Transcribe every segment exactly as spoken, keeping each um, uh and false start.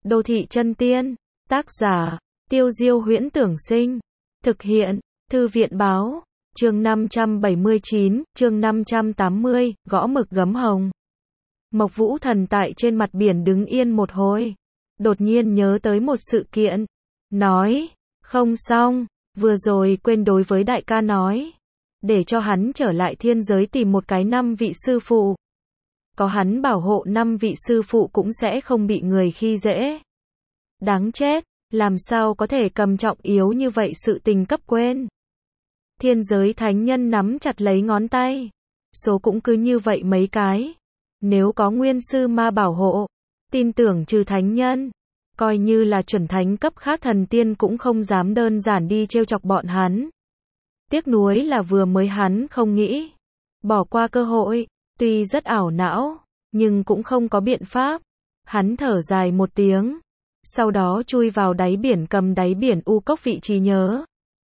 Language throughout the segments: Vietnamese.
Đô thị chân tiên, tác giả, Tiêu Diêu Huyễn Tưởng Sinh, thực hiện, Thư viện Báo, chương năm trăm bảy mươi chín, chương năm trăm tám mươi, gõ mực gấm hồng. Mộc Vũ Thần tại trên mặt biển đứng yên một hồi, đột nhiên nhớ tới một sự kiện, nói, không xong, vừa rồi quên đối với đại ca nói, để cho hắn trở lại thiên giới tìm một cái năm vị sư phụ. Có hắn bảo hộ năm vị sư phụ cũng sẽ không bị người khi dễ. Đáng chết, làm sao có thể cầm trọng yếu như vậy sự tình cấp quên. Thiên giới thánh nhân nắm chặt lấy ngón tay. Số cũng cứ như vậy mấy cái. Nếu có nguyên sư ma bảo hộ, tin tưởng trừ thánh nhân, coi như là chuẩn thánh cấp khác thần tiên cũng không dám đơn giản đi trêu chọc bọn hắn. Tiếc nuối là vừa mới hắn không nghĩ, bỏ qua cơ hội, tuy rất ảo não, nhưng cũng không có biện pháp. Hắn thở dài một tiếng, sau đó chui vào đáy biển cầm đáy biển u cốc vị trí nhớ.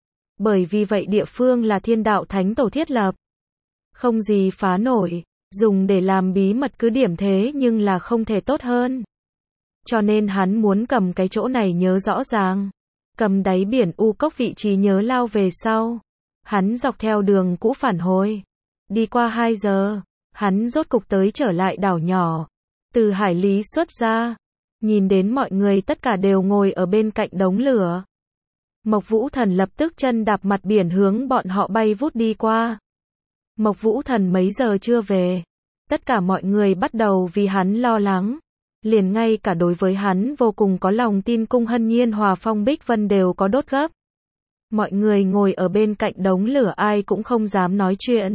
Bởi vì vậy địa phương là thiên đạo thánh tổ thiết lập. Không gì phá nổi, dùng để làm bí mật cứ điểm thế nhưng là không thể tốt hơn. Cho nên hắn muốn cầm cái chỗ này nhớ rõ ràng. Cầm đáy biển u cốc vị trí nhớ lao về sau. Hắn dọc theo đường cũ phản hồi. Đi qua hai giờ, hắn rốt cục tới trở lại đảo nhỏ. Từ hải lý xuất ra, nhìn đến mọi người tất cả đều ngồi ở bên cạnh đống lửa. Mộc Vũ Thần lập tức chân đạp mặt biển hướng bọn họ bay vút đi qua. Mộc Vũ Thần mấy giờ chưa về? Tất cả mọi người bắt đầu vì hắn lo lắng. Liền ngay cả đối với hắn vô cùng có lòng tin Cung Hân Nhiên Hòa Phong Bích Vân đều có đốt gấp. Mọi người ngồi ở bên cạnh đống lửa ai cũng không dám nói chuyện.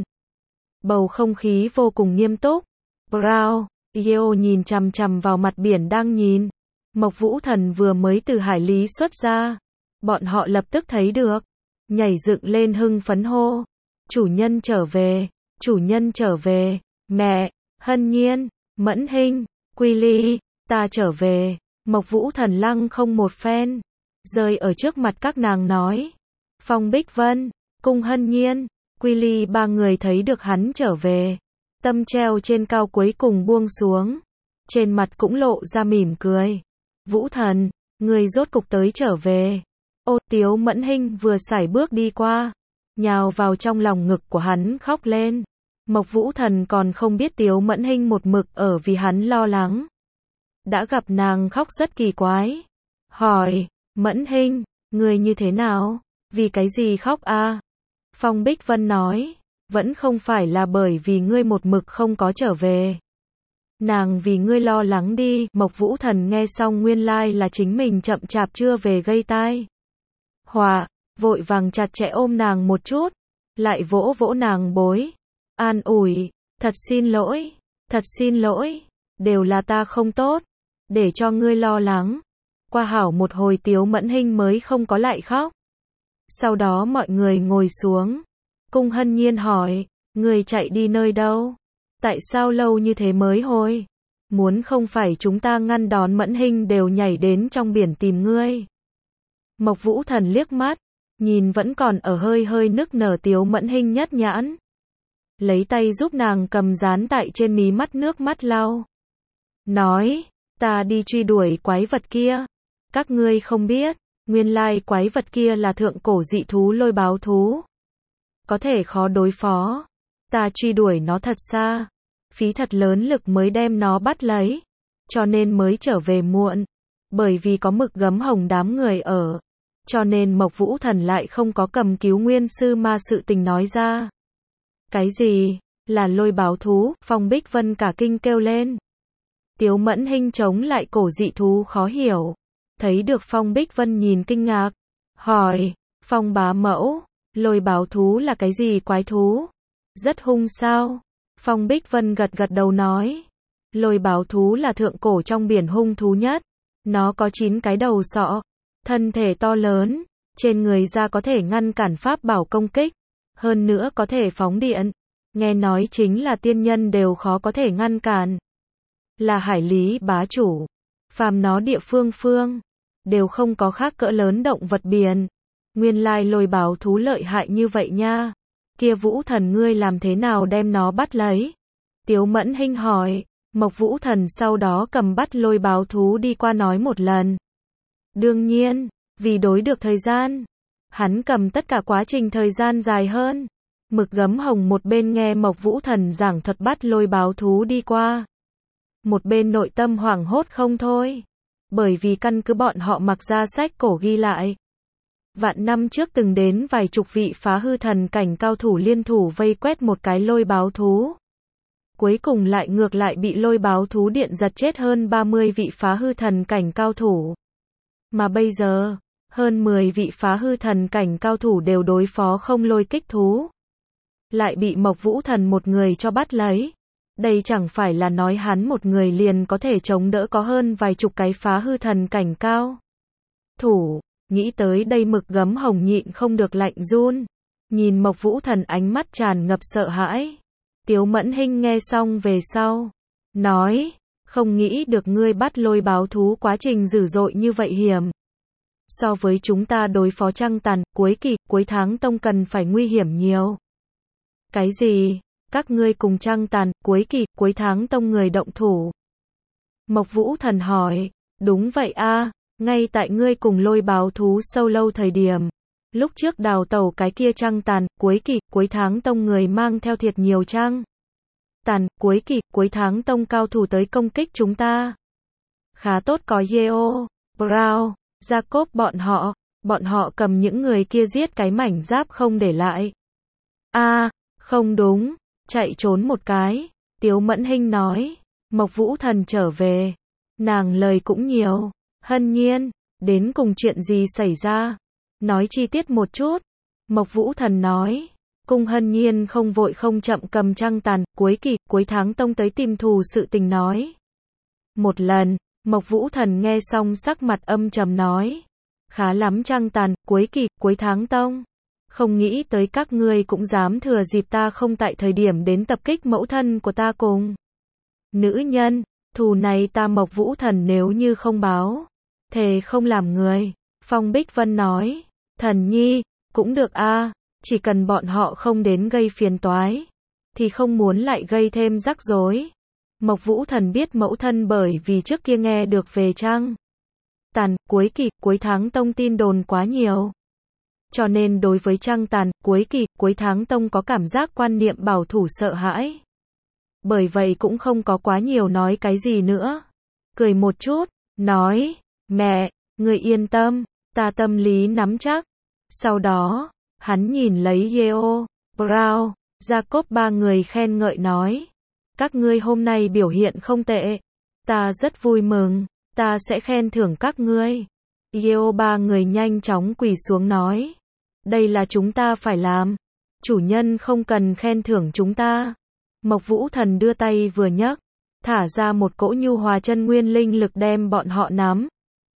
Bầu không khí vô cùng nghiêm túc. Brown, Yeo nhìn chằm chằm vào mặt biển đang nhìn. Mộc Vũ Thần vừa mới từ hải lý xuất ra. Bọn họ lập tức thấy được. Nhảy dựng lên hưng phấn hô. Chủ nhân trở về, chủ nhân trở về, mẹ, Hân Nhiên, Mẫn Hinh, Quy Ly, ta trở về. Mộc Vũ Thần lăng không một phen, rơi ở trước mặt các nàng nói. Phong Bích Vân, Cung Hân Nhiên, Quy Ly ba người thấy được hắn trở về. Tâm treo trên cao cuối cùng buông xuống. Trên mặt cũng lộ ra mỉm cười. Vũ Thần, người rốt cục tới trở về. Ô Tiếu Mẫn Hinh vừa sải bước đi qua, nhào vào trong lòng ngực của hắn khóc lên. Mộc Vũ Thần còn không biết Tiếu Mẫn Hinh một mực ở vì hắn lo lắng. Đã gặp nàng khóc rất kỳ quái. Hỏi, Mẫn Hinh, người như thế nào? Vì cái gì khóc a? Phong Bích Vân nói, vẫn không phải là bởi vì ngươi một mực không có trở về. Nàng vì ngươi lo lắng đi. Mộc Vũ Thần nghe xong nguyên lai là chính mình chậm chạp chưa về gây tai họa, vội vàng chặt chẽ ôm nàng một chút, lại vỗ vỗ nàng bối, an ủi, thật xin lỗi, thật xin lỗi, đều là ta không tốt, để cho ngươi lo lắng. Qua hảo một hồi Tiếu Mẫn Hinh mới không có lại khóc. Sau đó mọi người ngồi xuống. Cung Hân Nhiên hỏi, ngươi chạy đi nơi đâu? Tại sao lâu như thế mới hồi? Muốn không phải chúng ta ngăn đón Mẫn Hinh đều nhảy đến trong biển tìm ngươi. Mộc Vũ Thần liếc mắt, nhìn vẫn còn ở hơi hơi nức nở Tiếu Mẫn Hinh nhất nhãn. Lấy tay giúp nàng cầm dán tại trên mí mắt nước mắt lau. Nói, ta đi truy đuổi quái vật kia. Các ngươi không biết, nguyên lai quái vật kia là thượng cổ dị thú lôi báo thú. Có thể khó đối phó. Ta truy đuổi nó thật xa. Phí thật lớn lực mới đem nó bắt lấy. Cho nên mới trở về muộn. Bởi vì có mực gấm hồng đám người ở. Cho nên Mộc Vũ Thần lại không có cầm cứu nguyên sư ma sự tình nói ra. Cái gì? Là lôi báo thú? Phong Bích Vân cả kinh kêu lên. Tiếu Mẫn Hinh chống lại cổ dị thú khó hiểu. Thấy được Phong Bích Vân nhìn kinh ngạc. Hỏi, Phong bá mẫu, lôi báo thú là cái gì quái thú? Rất hung sao? Phong Bích Vân gật gật đầu nói. Lôi báo thú là thượng cổ trong biển hung thú nhất. Nó có chín cái đầu sọ. Thân thể to lớn, trên người da có thể ngăn cản pháp bảo công kích, hơn nữa có thể phóng điện, nghe nói chính là tiên nhân đều khó có thể ngăn cản. Là hải lý bá chủ, phàm nó địa phương phương, đều không có khác cỡ lớn động vật biển. Nguyên lai lôi báo thú lợi hại như vậy nha. Kia Vũ Thần ngươi làm thế nào đem nó bắt lấy? Tiếu Mẫn Hinh hỏi. Mộc Vũ Thần sau đó cầm bắt lôi báo thú đi qua nói một lần. Đương nhiên, vì đối được thời gian, hắn cầm tất cả quá trình thời gian dài hơn. Mực Gấm Hồng một bên nghe Mộc Vũ Thần giảng thuật bắt lôi báo thú đi qua, một bên nội tâm hoảng hốt không thôi. Bởi vì căn cứ bọn họ mặc ra sách cổ ghi lại, vạn năm trước từng đến vài chục vị phá hư thần cảnh cao thủ liên thủ vây quét một cái lôi báo thú. Cuối cùng lại ngược lại bị lôi báo thú điện giật chết hơn ba mươi vị phá hư thần cảnh cao thủ. Mà bây giờ, hơn mười vị phá hư thần cảnh cao thủ đều đối phó không lôi kích thú. Lại bị Mộc Vũ Thần một người cho bắt lấy. Đây chẳng phải là nói hắn một người liền có thể chống đỡ có hơn vài chục cái phá hư thần cảnh cao thủ. Nghĩ tới đây Mực Gấm Hồng nhịn không được lạnh run. Nhìn Mộc Vũ Thần ánh mắt tràn ngập sợ hãi. Tiếu Mẫn Hinh nghe xong về sau, nói, không nghĩ được ngươi bắt lôi báo thú quá trình dữ dội như vậy hiểm. So với chúng ta đối phó Trăng Tàn, cuối kỳ, cuối tháng tông cần phải nguy hiểm nhiều. Cái gì? Các ngươi cùng Trăng Tàn, cuối kỳ, cuối tháng tông người động thủ. Mộc Vũ Thần hỏi, đúng vậy a, ngay tại ngươi cùng lôi báo thú sâu lâu thời điểm. Lúc trước đào tẩu cái kia Trăng Tàn, cuối kỳ, cuối tháng tông người mang theo thiệt nhiều Trăng Tàn, cuối kỳ, cuối tháng tông cao thủ tới công kích chúng ta. Khá tốt có Yeo, Brown, Jacob bọn họ, bọn họ cầm những người kia giết cái mảnh giáp không để lại. A, không đúng, chạy trốn một cái, Tiếu Mẫn Hinh nói. Mộc Vũ Thần trở về, nàng lời cũng nhiều. Hân Nhiên, đến cùng chuyện gì xảy ra? Nói chi tiết một chút. Mộc Vũ Thần nói. Cung Hân Nhiên không vội không chậm cầm Trăng Tàn, cuối kỳ, cuối tháng tông tới tìm thù sự tình nói. Một lần, Mộc Vũ Thần nghe xong sắc mặt âm trầm nói. Khá lắm Trăng Tàn, cuối kỳ, cuối tháng tông. Không nghĩ tới các ngươi cũng dám thừa dịp ta không tại thời điểm đến tập kích mẫu thân của ta cùng. Nữ nhân, thù này ta Mộc Vũ Thần nếu như không báo, thề không làm người. Phong Bích Vân nói. Thần nhi, cũng được a, chỉ cần bọn họ không đến gây phiền toái, thì không muốn lại gây thêm rắc rối. Mộc Vũ Thần biết mẫu thân bởi vì trước kia nghe được về Trăng Tàn, cuối kỳ, cuối tháng tông tin đồn quá nhiều. Cho nên đối với Trăng Tàn, cuối kỳ, cuối tháng tông có cảm giác quan niệm bảo thủ sợ hãi. Bởi vậy cũng không có quá nhiều nói cái gì nữa. Cười một chút, nói, mẹ, người yên tâm, ta tâm lý nắm chắc. Sau đó, hắn nhìn lấy Yeo, Brown, Jacob ba người khen ngợi nói. Các ngươi hôm nay biểu hiện không tệ. Ta rất vui mừng, ta sẽ khen thưởng các ngươi. Yeo ba người nhanh chóng quỳ xuống nói. Đây là chúng ta phải làm. Chủ nhân không cần khen thưởng chúng ta. Mộc Vũ Thần đưa tay vừa nhấc, thả ra một cỗ nhu hòa chân nguyên linh lực đem bọn họ nắm.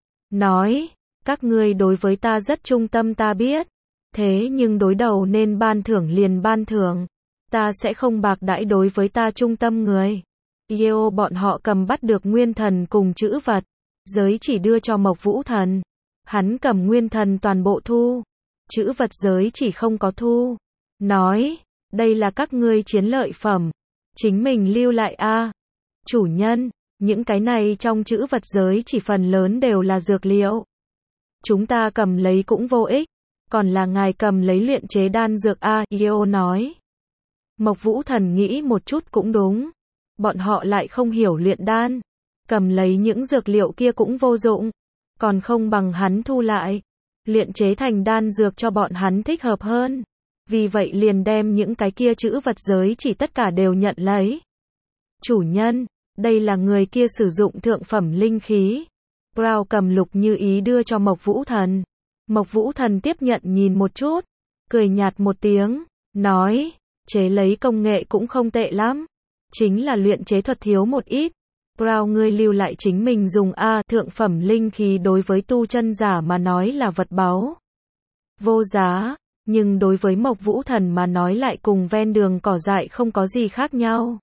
Nói, các ngươi đối với ta rất trung tâm ta biết. Thế nhưng đối đầu nên ban thưởng liền ban thưởng. Ta sẽ không bạc đãi đối với ta trung tâm người. Yeo bọn họ cầm bắt được nguyên thần cùng chữ vật. Giới chỉ đưa cho Mộc Vũ Thần. Hắn cầm nguyên thần toàn bộ thu. Chữ vật giới chỉ không có thu. Nói, đây là các ngươi chiến lợi phẩm. Chính mình lưu lại a. Chủ nhân, những cái này trong chữ vật giới chỉ phần lớn đều là dược liệu. Chúng ta cầm lấy cũng vô ích. Còn là ngài cầm lấy luyện chế đan dược a, Yeo nói. Mộc Vũ Thần nghĩ một chút cũng đúng. Bọn họ lại không hiểu luyện đan. Cầm lấy những dược liệu kia cũng vô dụng. Còn không bằng hắn thu lại. Luyện chế thành đan dược cho bọn hắn thích hợp hơn. Vì vậy liền đem những cái kia chữ vật giới chỉ tất cả đều nhận lấy. Chủ nhân, đây là người kia sử dụng thượng phẩm linh khí. Brown cầm lục như ý đưa cho Mộc Vũ Thần. Mộc Vũ Thần tiếp nhận nhìn một chút. Cười nhạt một tiếng. Nói, chế lấy công nghệ cũng không tệ lắm. Chính là luyện chế thuật thiếu một ít. Brown ngươi lưu lại chính mình dùng a, thượng phẩm linh khí đối với tu chân giả mà nói là vật báu. Vô giá. Nhưng đối với Mộc Vũ Thần mà nói lại cùng ven đường cỏ dại không có gì khác nhau.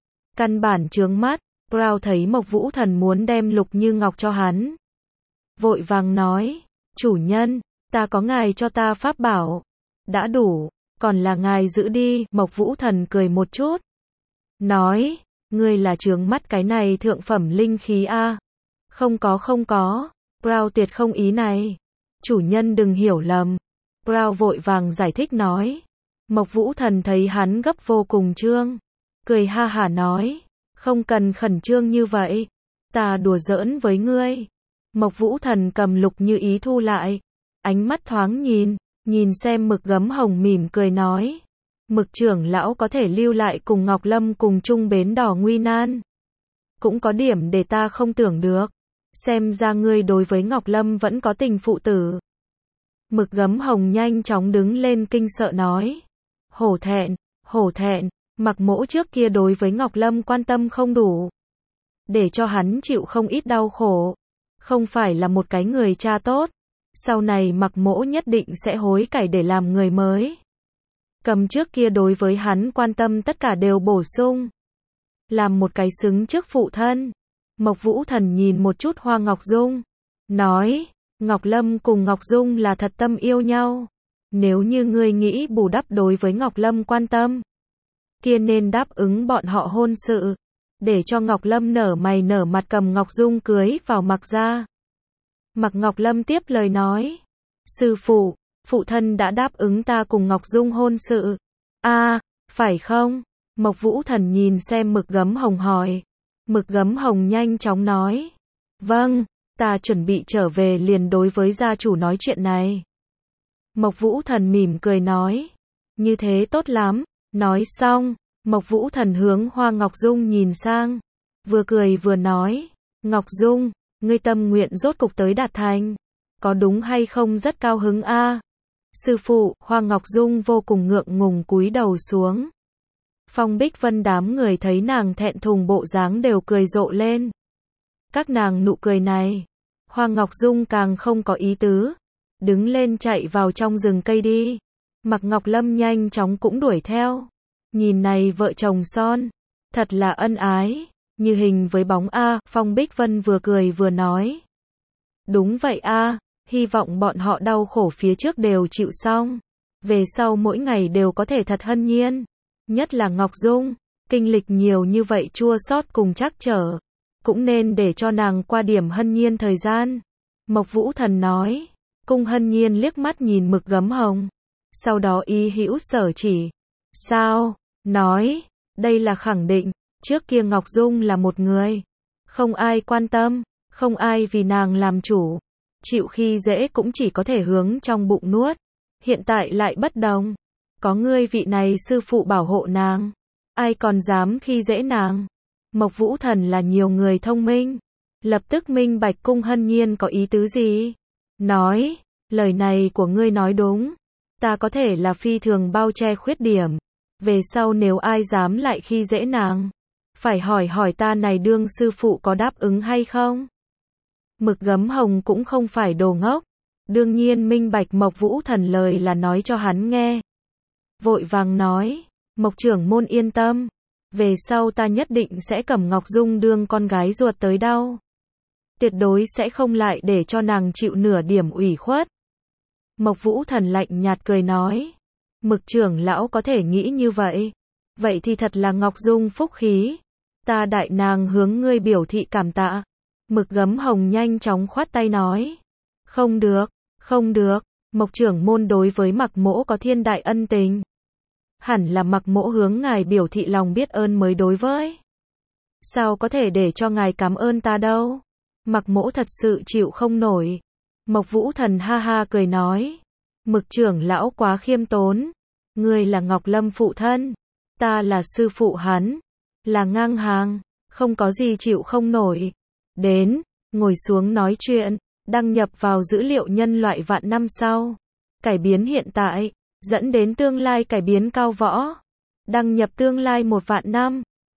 Căn bản chướng mắt, Brown thấy Mộc Vũ Thần muốn đem lục như ngọc cho hắn. Vội vàng nói, chủ nhân, ta có ngài cho ta pháp bảo. Đã đủ, còn là ngài giữ đi, Mộc Vũ Thần cười một chút. Nói, Ngươi là trướng mắt cái này thượng phẩm linh khí a? Không có không có, Brown tuyệt không ý này. Chủ nhân đừng hiểu lầm. Brown vội vàng giải thích nói. Mộc Vũ Thần thấy hắn gấp vô cùng trương, cười ha hả nói, không cần khẩn trương như vậy, ta đùa giỡn với ngươi. Mộc Vũ Thần cầm Lục Như Ý thu lại, ánh mắt thoáng nhìn, nhìn xem Mực Gấm Hồng mỉm cười nói, Mực trưởng lão có thể lưu lại cùng Ngọc Lâm cùng chung bến đỏ nguy nan. Cũng có điểm để ta không tưởng được, xem ra ngươi đối với Ngọc Lâm vẫn có tình phụ tử. Mực Gấm Hồng nhanh chóng đứng lên kinh sợ nói, hổ thẹn, hổ thẹn, Mặc Mỗ trước kia đối với Ngọc Lâm quan tâm không đủ, để cho hắn chịu không ít đau khổ, không phải là một cái người cha tốt, sau này Mặc Mỗ nhất định sẽ hối cải để làm người mới. Cầm trước kia đối với hắn quan tâm tất cả đều bổ sung, làm một cái xứng trước phụ thân. Mộc Vũ Thần nhìn một chút Hoa Ngọc Dung, nói, Ngọc Lâm cùng Ngọc Dung là thật tâm yêu nhau. Nếu như ngươi nghĩ bù đắp đối với Ngọc Lâm quan tâm, kia nên đáp ứng bọn họ hôn sự, để cho Ngọc Lâm nở mày nở mặt cầm Ngọc Dung cưới vào Mặc gia. Mặc Ngọc Lâm tiếp lời nói, sư phụ, phụ thân đã đáp ứng ta cùng Ngọc Dung hôn sự. A, à, phải không? Mộc Vũ Thần nhìn xem Mực Gấm Hồng hỏi. Mực Gấm Hồng nhanh chóng nói, vâng, ta chuẩn bị trở về liền đối với gia chủ nói chuyện này. Mộc Vũ Thần mỉm cười nói, như thế tốt lắm. Nói xong, Mộc Vũ Thần hướng Hoa Ngọc Dung nhìn sang, vừa cười vừa nói, Ngọc Dung, ngươi tâm nguyện rốt cục tới đạt thành, có đúng hay không rất cao hứng a? À? Sư phụ, Hoa Ngọc Dung vô cùng ngượng ngùng cúi đầu xuống. Phong Bích Vân đám người thấy nàng thẹn thùng bộ dáng đều cười rộ lên. Các nàng nụ cười này, Hoa Ngọc Dung càng không có ý tứ, đứng lên chạy vào trong rừng cây đi. Mặc Ngọc Lâm nhanh chóng cũng đuổi theo. Nhìn này vợ chồng son, thật là ân ái, như hình với bóng a. Phong Bích Vân vừa cười vừa nói, đúng vậy a, hy vọng bọn họ đau khổ phía trước đều chịu xong, về sau mỗi ngày đều có thể thật hân nhiên. Nhất là Ngọc Dung, kinh lịch nhiều như vậy chua xót cùng trắc trở, cũng nên để cho nàng qua điểm hân nhiên thời gian. Mộc Vũ Thần nói. Cung hân nhiên liếc mắt nhìn Mực Gấm Hồng, sau đó ý hữu sở chỉ. Sao? Nói, đây là khẳng định, trước kia Ngọc Dung là một người, không ai quan tâm, không ai vì nàng làm chủ, chịu khi dễ cũng chỉ có thể hướng trong bụng nuốt, hiện tại lại bất đồng, có ngươi vị này sư phụ bảo hộ nàng, ai còn dám khi dễ nàng. Mộc Vũ Thần là nhiều người thông minh, lập tức minh bạch Cung hân nhiên có ý tứ gì. Nói, lời này của ngươi nói đúng, ta có thể là phi thường bao che khuyết điểm, về sau nếu ai dám lại khi dễ nàng, phải hỏi hỏi ta này đương sư phụ có đáp ứng hay không. Mực Gấm Hồng cũng không phải đồ ngốc, đương nhiên minh bạch Mộc Vũ Thần lời là nói cho hắn nghe. Vội vàng nói, Mộc trưởng môn yên tâm, về sau ta nhất định sẽ cầm Ngọc Dung đương con gái ruột tới đau. Tuyệt đối sẽ không lại để cho nàng chịu nửa điểm ủy khuất. Mộc Vũ Thần lạnh nhạt cười nói, Mực trưởng lão có thể nghĩ như vậy, vậy thì thật là Ngọc Dung phúc khí, ta đại nàng hướng ngươi biểu thị cảm tạ. Mực Gấm Hồng nhanh chóng khoát tay nói, không được, không được, Mộc trưởng môn đối với Mặc Mỗ có thiên đại ân tình, hẳn là Mặc Mỗ hướng ngài biểu thị lòng biết ơn mới đối với. Sao có thể để cho ngài cảm ơn ta đâu? Mặc Mỗ thật sự chịu không nổi. Mộc Vũ Thần ha ha cười nói, Mực trưởng lão quá khiêm tốn, ngươi là Ngọc Lâm phụ thân, ta là sư phụ hắn, là ngang hàng, không có gì chịu không nổi. Đến, ngồi xuống nói chuyện, đăng nhập vào dữ liệu nhân loại vạn năm sau, cải biến hiện tại, dẫn đến tương lai cải biến cao võ, đăng nhập tương lai một vạn năm.